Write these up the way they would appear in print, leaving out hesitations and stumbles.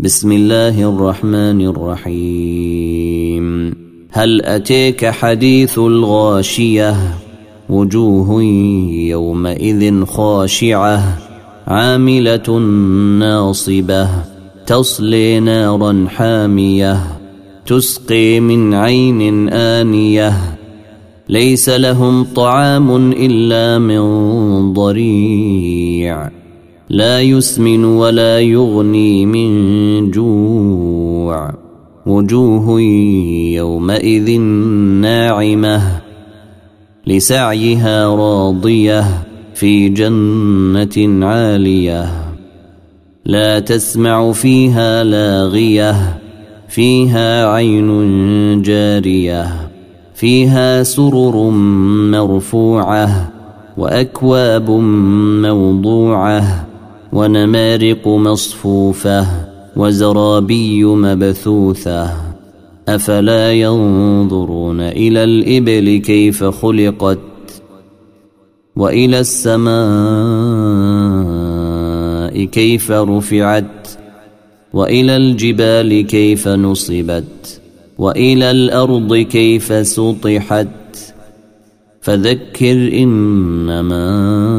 بسم الله الرحمن الرحيم. هل أتيك حديث الغاشية؟ وجوه يومئذ خاشعة عاملة ناصبة تصلي نارا حامية تسقي من عين آنية ليس لهم طعام إلا من ضريع لا يسمن ولا يغني من جوع وجوه يومئذ ناعمة لسعيها راضية في جنة عالية لا تسمع فيها لاغية فيها عين جارية فيها سرر مرفوعة وأكواب موضوعة ونمارق مصفوفة وزرابي مبثوثة أفلا ينظرون إلى الإبل كيف خلقت وإلى السماء كيف رفعت وإلى الجبال كيف نصبت وإلى الأرض كيف سطحت فذكر إنما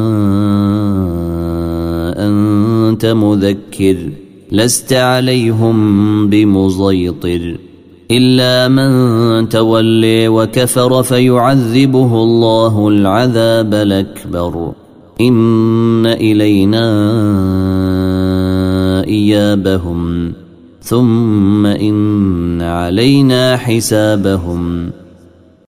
أنت مذكر لست عليهم بمسيطر إلا من تولي وكفر فيعذبه الله العذاب الأكبر إن إلينا إيابهم ثم إن علينا حسابهم